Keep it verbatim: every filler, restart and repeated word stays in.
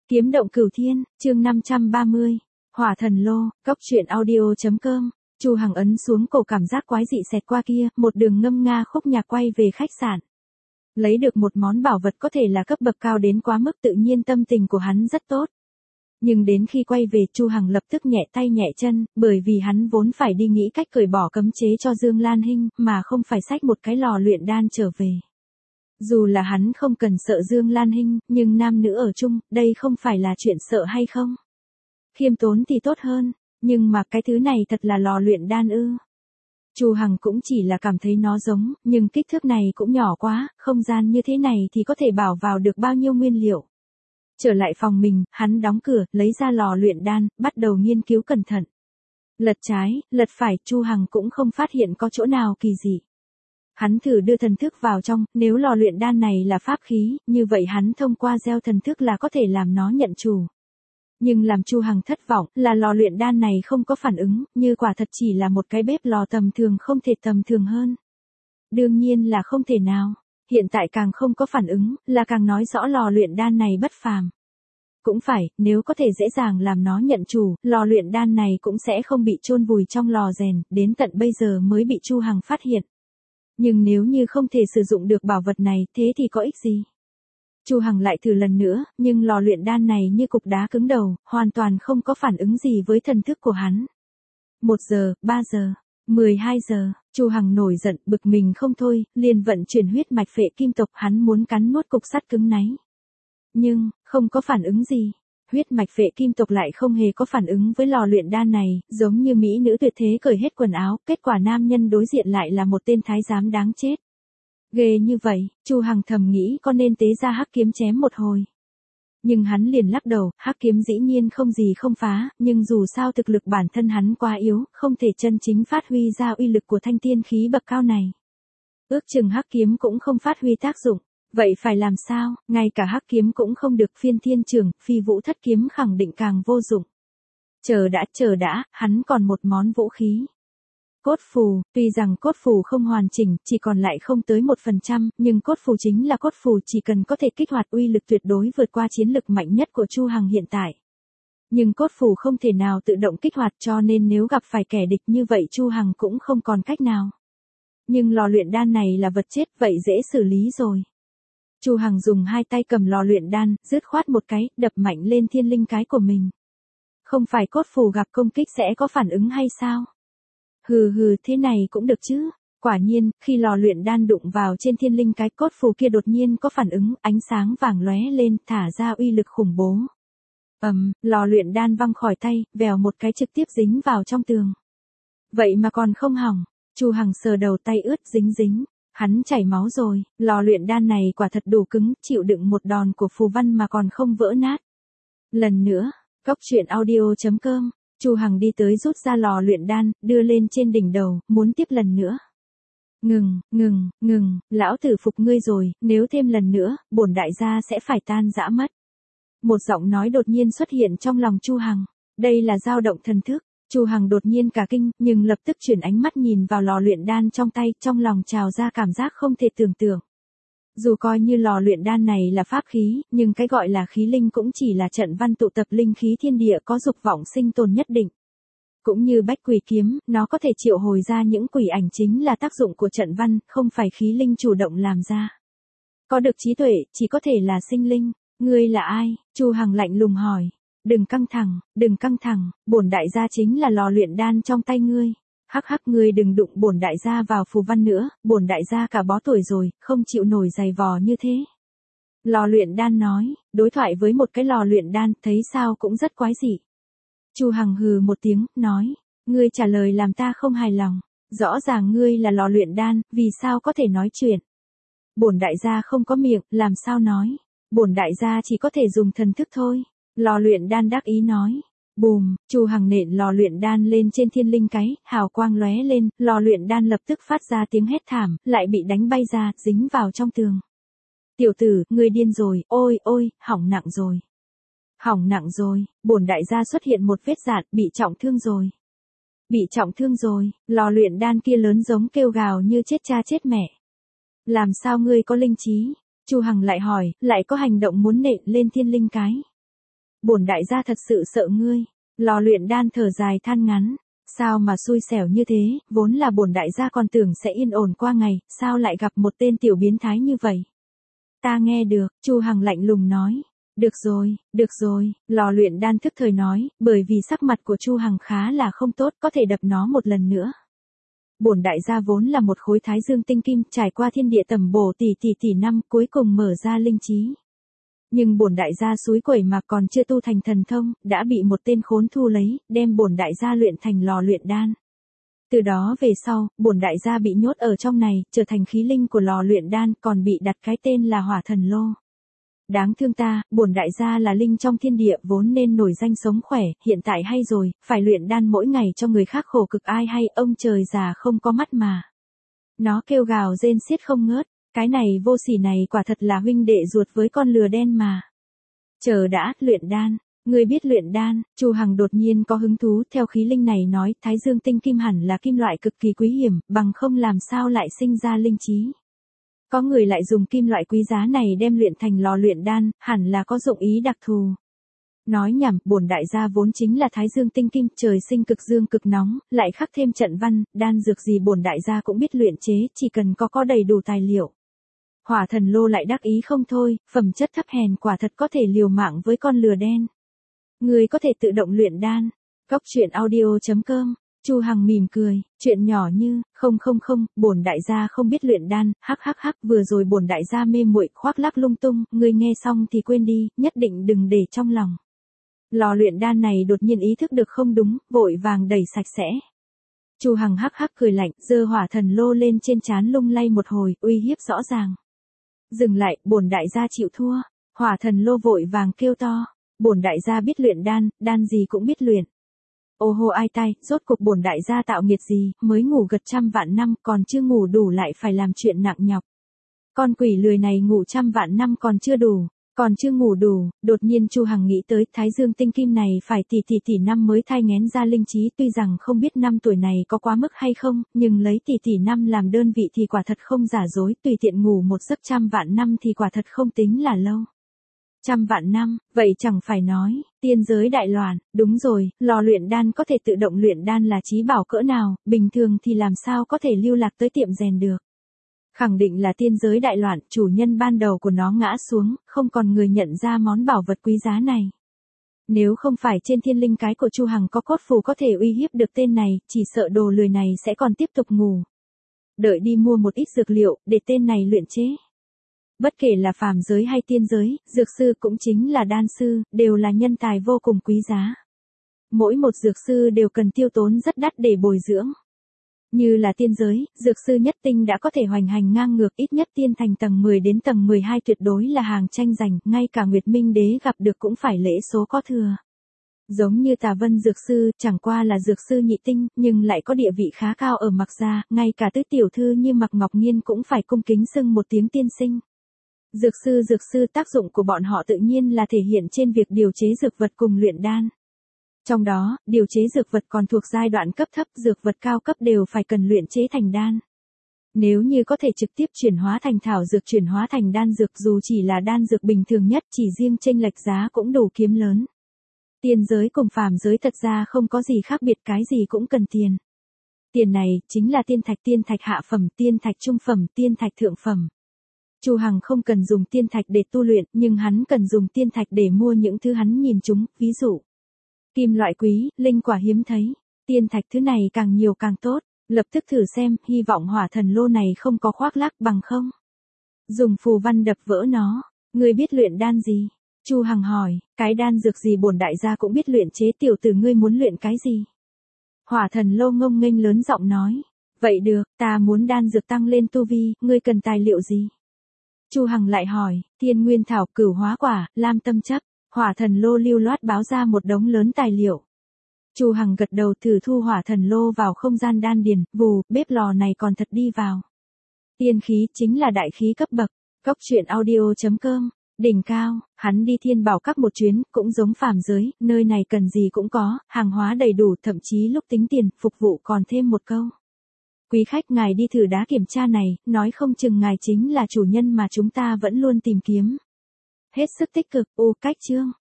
Kiếm động cửu thiên, chương năm trăm ba mươi. Hỏa thần lô, cốc truyện audio.com. Chu Hằng ấn xuống cổ cảm giác quái dị xẹt qua kia, một đường ngâm nga khúc nhạc quay về khách sạn. Lấy được một món bảo vật có thể là cấp bậc cao đến quá mức, tự nhiên tâm tình của hắn rất tốt. Nhưng đến khi quay về, Chu Hằng lập tức nhẹ tay nhẹ chân, bởi vì hắn vốn phải đi nghĩ cách cởi bỏ cấm chế cho Dương Lan Hinh, mà không phải xách một cái lò luyện đan trở về. Dù là hắn không cần sợ Dương Lan Hinh, nhưng nam nữ ở chung, đây không phải là chuyện sợ hay không? Khiêm tốn thì tốt hơn, nhưng mà cái thứ này thật là lò luyện đan ư? Chu Hằng cũng chỉ là cảm thấy nó giống, nhưng kích thước này cũng nhỏ quá, không gian như thế này thì có thể bảo vào được bao nhiêu nguyên liệu. Trở lại phòng mình, hắn đóng cửa, lấy ra lò luyện đan, bắt đầu nghiên cứu cẩn thận. Lật trái, lật phải, Chu Hằng cũng không phát hiện có chỗ nào kỳ dị. Hắn thử đưa thần thức vào trong, nếu lò luyện đan này là pháp khí, như vậy hắn thông qua gieo thần thức là có thể làm nó nhận chủ. Nhưng làm Chu Hằng thất vọng, là lò luyện đan này không có phản ứng, như quả thật chỉ là một cái bếp lò tầm thường, không thể tầm thường hơn. Đương nhiên là không thể nào, hiện tại càng không có phản ứng, là càng nói rõ lò luyện đan này bất phàm. Cũng phải, nếu có thể dễ dàng làm nó nhận chủ, lò luyện đan này cũng sẽ không bị chôn vùi trong lò rèn, đến tận bây giờ mới bị Chu Hằng phát hiện. Nhưng nếu như không thể sử dụng được bảo vật này, thế thì có ích gì? Chu Hằng lại thử lần nữa, nhưng lò luyện đan này như cục đá cứng đầu, hoàn toàn không có phản ứng gì với thần thức của hắn. Một giờ, ba giờ, mười hai giờ, Chu Hằng nổi giận, bực mình không thôi, liền vận chuyển huyết mạch phệ kim tộc, hắn muốn cắn nuốt cục sắt cứng náy. Nhưng, không có phản ứng gì. Huyết mạch phệ kim tộc lại không hề có phản ứng với lò luyện đan này, giống như mỹ nữ tuyệt thế cởi hết quần áo, kết quả nam nhân đối diện lại là một tên thái giám đáng chết. Ghê như vậy, Chu Hằng thầm nghĩ có nên tế ra hắc kiếm chém một hồi. Nhưng hắn liền lắc đầu, hắc kiếm dĩ nhiên không gì không phá, nhưng dù sao thực lực bản thân hắn quá yếu, không thể chân chính phát huy ra uy lực của thanh tiên khí bậc cao này. Ước chừng hắc kiếm cũng không phát huy tác dụng. Vậy phải làm sao, ngay cả hắc kiếm cũng không được, phiên thiên trường, phi vũ thất kiếm khẳng định càng vô dụng. Chờ đã, chờ đã, hắn còn một món vũ khí. Cốt phù, tuy rằng cốt phù không hoàn chỉnh, chỉ còn lại không tới một phần trăm, nhưng cốt phù chính là cốt phù, chỉ cần có thể kích hoạt uy lực tuyệt đối vượt qua chiến lực mạnh nhất của Chu Hằng hiện tại. Nhưng cốt phù không thể nào tự động kích hoạt, cho nên nếu gặp phải kẻ địch như vậy Chu Hằng cũng không còn cách nào. Nhưng lò luyện đan này là vật chết, vậy dễ xử lý rồi. Chu Hằng dùng hai tay cầm lò luyện đan, dứt khoát một cái, đập mạnh lên thiên linh cái của mình. Không phải cốt phù gặp công kích sẽ có phản ứng hay sao? Hừ hừ, thế này cũng được chứ. Quả nhiên, khi lò luyện đan đụng vào trên thiên linh cái, cốt phù kia đột nhiên có phản ứng, ánh sáng vàng lóe lên, thả ra uy lực khủng bố. Ầm, um, lò luyện đan văng khỏi tay, vèo một cái trực tiếp dính vào trong tường. Vậy mà còn không hỏng. Chu Hằng sờ đầu tay ướt dính dính. Hắn chảy máu rồi, lò luyện đan này quả thật đủ cứng, chịu đựng một đòn của phù văn mà còn không vỡ nát. Lần nữa, cốc truyện audio.com, Chu Hằng đi tới rút ra lò luyện đan, đưa lên trên đỉnh đầu, muốn tiếp lần nữa. Ngừng, ngừng, ngừng, lão tử phục ngươi rồi, nếu thêm lần nữa, bổn đại gia sẽ phải tan rã mất. Một giọng nói đột nhiên xuất hiện trong lòng Chu Hằng, đây là dao động thần thức. Chu Hằng đột nhiên cả kinh, nhưng lập tức chuyển ánh mắt nhìn vào lò luyện đan trong tay, trong lòng trào ra cảm giác không thể tưởng tượng. Dù coi như lò luyện đan này là pháp khí, nhưng cái gọi là khí linh cũng chỉ là trận văn tụ tập linh khí thiên địa có dục vọng sinh tồn nhất định. Cũng như bách quỷ kiếm, nó có thể triệu hồi ra những quỷ ảnh chính là tác dụng của trận văn, không phải khí linh chủ động làm ra. Có được trí tuệ, chỉ có thể là sinh linh. Ngươi là ai? Chu Hằng lạnh lùng hỏi. Đừng căng thẳng, đừng căng thẳng, bổn đại gia chính là lò luyện đan trong tay ngươi. Hắc hắc, ngươi đừng đụng bổn đại gia vào phù văn nữa, bổn đại gia cả bó tuổi rồi, không chịu nổi giày vò như thế. Lò luyện đan nói, đối thoại với một cái lò luyện đan, thấy sao cũng rất quái dị. Chu Hằng hừ một tiếng, nói, ngươi trả lời làm ta không hài lòng, rõ ràng ngươi là lò luyện đan, vì sao có thể nói chuyện? Bổn đại gia không có miệng, làm sao nói? Bổn đại gia chỉ có thể dùng thần thức thôi. Lò luyện đan đắc ý nói. Bùm, Chu Hằng nện lò luyện đan lên trên thiên linh cái, hào quang lóe lên, lò luyện đan lập tức phát ra tiếng hét thảm, lại bị đánh bay ra, dính vào trong tường. Tiểu tử, ngươi điên rồi, ôi ôi, hỏng nặng rồi. Hỏng nặng rồi, bổn đại gia xuất hiện một vết dạn, bị trọng thương rồi. Bị trọng thương rồi, lò luyện đan kia lớn giống kêu gào như chết cha chết mẹ. Làm sao ngươi có linh trí? Chu Hằng lại hỏi, lại có hành động muốn nện lên thiên linh cái. bổn đại gia thật sự sợ ngươi. Lò luyện đan thở dài than ngắn. Sao mà xui xẻo như thế, vốn là bổn đại gia còn tưởng sẽ yên ổn qua ngày, sao lại gặp một tên tiểu biến thái như vậy? Ta nghe được, Chu Hằng lạnh lùng nói. Được rồi, được rồi, lò luyện đan thức thời nói, bởi vì sắc mặt của Chu Hằng khá là không tốt, có thể đập nó một lần nữa. Bổn đại gia vốn là một khối thái dương tinh kim, trải qua thiên địa tầm bổ tỷ tỷ tỷ năm, cuối cùng mở ra linh trí. Nhưng bổn đại gia suối quẩy mà còn chưa tu thành thần thông, đã bị một tên khốn thu lấy, đem bổn đại gia luyện thành lò luyện đan. Từ đó về sau, bổn đại gia bị nhốt ở trong này, trở thành khí linh của lò luyện đan, còn bị đặt cái tên là Hỏa Thần Lô. Đáng thương ta, bổn đại gia là linh trong thiên địa vốn nên nổi danh sống khỏe, hiện tại hay rồi, phải luyện đan mỗi ngày cho người khác khổ cực ai hay, ông trời già không có mắt mà. Nó kêu gào rên xiết không ngớt, cái này vô sỉ này quả thật là huynh đệ ruột với con lừa đen mà. Chờ đã, luyện đan, ngươi biết luyện đan, Chu Hằng đột nhiên có hứng thú, theo khí linh này nói, thái dương tinh kim hẳn là kim loại cực kỳ quý hiểm, bằng không làm sao lại sinh ra linh trí. Có người lại dùng kim loại quý giá này đem luyện thành lò luyện đan, hẳn là có dụng ý đặc thù. Nói nhảm, bổn đại gia vốn chính là thái dương tinh kim, trời sinh cực dương cực nóng, lại khắc thêm trận văn, đan dược gì bổn đại gia cũng biết luyện chế, chỉ cần có có đầy đủ tài liệu. Hỏa Thần Lô lại đắc ý không thôi, phẩm chất thấp hèn quả thật có thể liều mạng với con lừa đen. Người có thể tự động luyện đan. Góc truyện audio chấm com. Chu Hằng mỉm cười, chuyện nhỏ như, không không không, bổn đại gia không biết luyện đan, hắc hắc hắc, vừa rồi bổn đại gia mê muội khoác lác lung tung, ngươi nghe xong thì quên đi, nhất định đừng để trong lòng. Lò luyện đan này đột nhiên ý thức được không đúng, vội vàng đẩy sạch sẽ. Chu Hằng hắc hắc cười lạnh, giơ Hỏa Thần Lô lên trên trán lung lay một hồi, uy hiếp rõ ràng. Dừng lại, bổn đại gia chịu thua. Hỏa Thần Lô vội vàng kêu to, bổn đại gia biết luyện đan, đan gì cũng biết luyện. Ô hô ai tai, rốt cuộc bổn đại gia tạo nghiệt gì, mới ngủ gật trăm vạn năm, còn chưa ngủ đủ lại phải làm chuyện nặng nhọc. Con quỷ lười này ngủ trăm vạn năm còn chưa đủ, còn chưa ngủ đủ, đột nhiên Chu Hằng nghĩ tới, thái dương tinh kim này phải tỷ tỷ tỷ năm mới thai nghén ra linh trí, tuy rằng không biết năm tuổi này có quá mức hay không, nhưng lấy tỷ tỷ năm làm đơn vị thì quả thật không giả dối, tùy tiện ngủ một giấc trăm vạn năm thì quả thật không tính là lâu. Trăm vạn năm, vậy chẳng phải nói, tiên giới đại loạn, đúng rồi, lò luyện đan có thể tự động luyện đan là trí bảo cỡ nào, bình thường thì làm sao có thể lưu lạc tới tiệm rèn được. Khẳng định là tiên giới đại loạn, chủ nhân ban đầu của nó ngã xuống, không còn người nhận ra món bảo vật quý giá này. Nếu không phải trên thiên linh cái của Chu Hằng có cốt phù có thể uy hiếp được tên này, chỉ sợ đồ lười này sẽ còn tiếp tục ngủ. Đợi đi mua một ít dược liệu, để tên này luyện chế. Bất kể là phàm giới hay tiên giới, dược sư cũng chính là đan sư, đều là nhân tài vô cùng quý giá. Mỗi một dược sư đều cần tiêu tốn rất đắt để bồi dưỡng. Như là tiên giới, dược sư nhất tinh đã có thể hoành hành ngang ngược, ít nhất tiên thành tầng mười đến tầng mười hai tuyệt đối là hàng tranh giành, ngay cả Nguyệt Minh Đế gặp được cũng phải lễ số có thừa. Giống như Tà Vân dược sư, chẳng qua là dược sư nhị tinh, nhưng lại có địa vị khá cao ở Mạc gia, ngay cả tứ tiểu thư như Mạc Ngọc Nhiên cũng phải cung kính xưng một tiếng tiên sinh. Dược sư dược sư tác dụng của bọn họ tự nhiên là thể hiện trên việc điều chế dược vật cùng luyện đan. Trong đó, điều chế dược vật còn thuộc giai đoạn cấp thấp, dược vật cao cấp đều phải cần luyện chế thành đan. Nếu như có thể trực tiếp chuyển hóa thành thảo dược chuyển hóa thành đan dược dù chỉ là đan dược bình thường nhất chỉ riêng chênh lệch giá cũng đủ kiếm lớn. Tiên giới cùng phàm giới thật ra không có gì khác biệt, cái gì cũng cần tiền. Tiền này chính là tiên thạch, tiên thạch hạ phẩm, tiên thạch trung phẩm, tiên thạch thượng phẩm. Chu Hằng không cần dùng tiên thạch để tu luyện, nhưng hắn cần dùng tiên thạch để mua những thứ hắn nhìn chúng, ví dụ kim loại quý, linh quả hiếm thấy. Tiên thạch thứ này càng nhiều càng tốt, lập tức thử xem, hy vọng Hỏa Thần Lô này không có khoác lác, bằng không dùng phù văn đập vỡ nó. Ngươi biết luyện đan gì? Chu Hằng hỏi, cái đan dược gì bổn đại gia cũng biết luyện chế, tiểu tử ngươi muốn luyện cái gì? Hỏa Thần Lô ngông nghênh lớn giọng nói, vậy được, ta muốn đan dược tăng lên tu vi, ngươi cần tài liệu gì? Chu Hằng lại hỏi, thiên nguyên thảo, cửu hóa quả, lam tâm chấp. Hỏa Thần Lô lưu loát báo ra một đống lớn tài liệu. Chu Hằng gật đầu, thử thu Hỏa Thần Lô vào không gian đan điền, vù, bếp lò này còn thật đi vào. Tiên khí chính là đại khí cấp bậc. Góc truyện audio chấm com. Đỉnh cao, hắn đi Thiên Bảo Các một chuyến, cũng giống phàm giới, nơi này cần gì cũng có, hàng hóa đầy đủ, thậm chí lúc tính tiền, phục vụ còn thêm một câu. Quý khách ngài đi thử đá kiểm tra này, nói không chừng ngài chính là chủ nhân mà chúng ta vẫn luôn tìm kiếm. Hết sức tích cực, ô cách chương.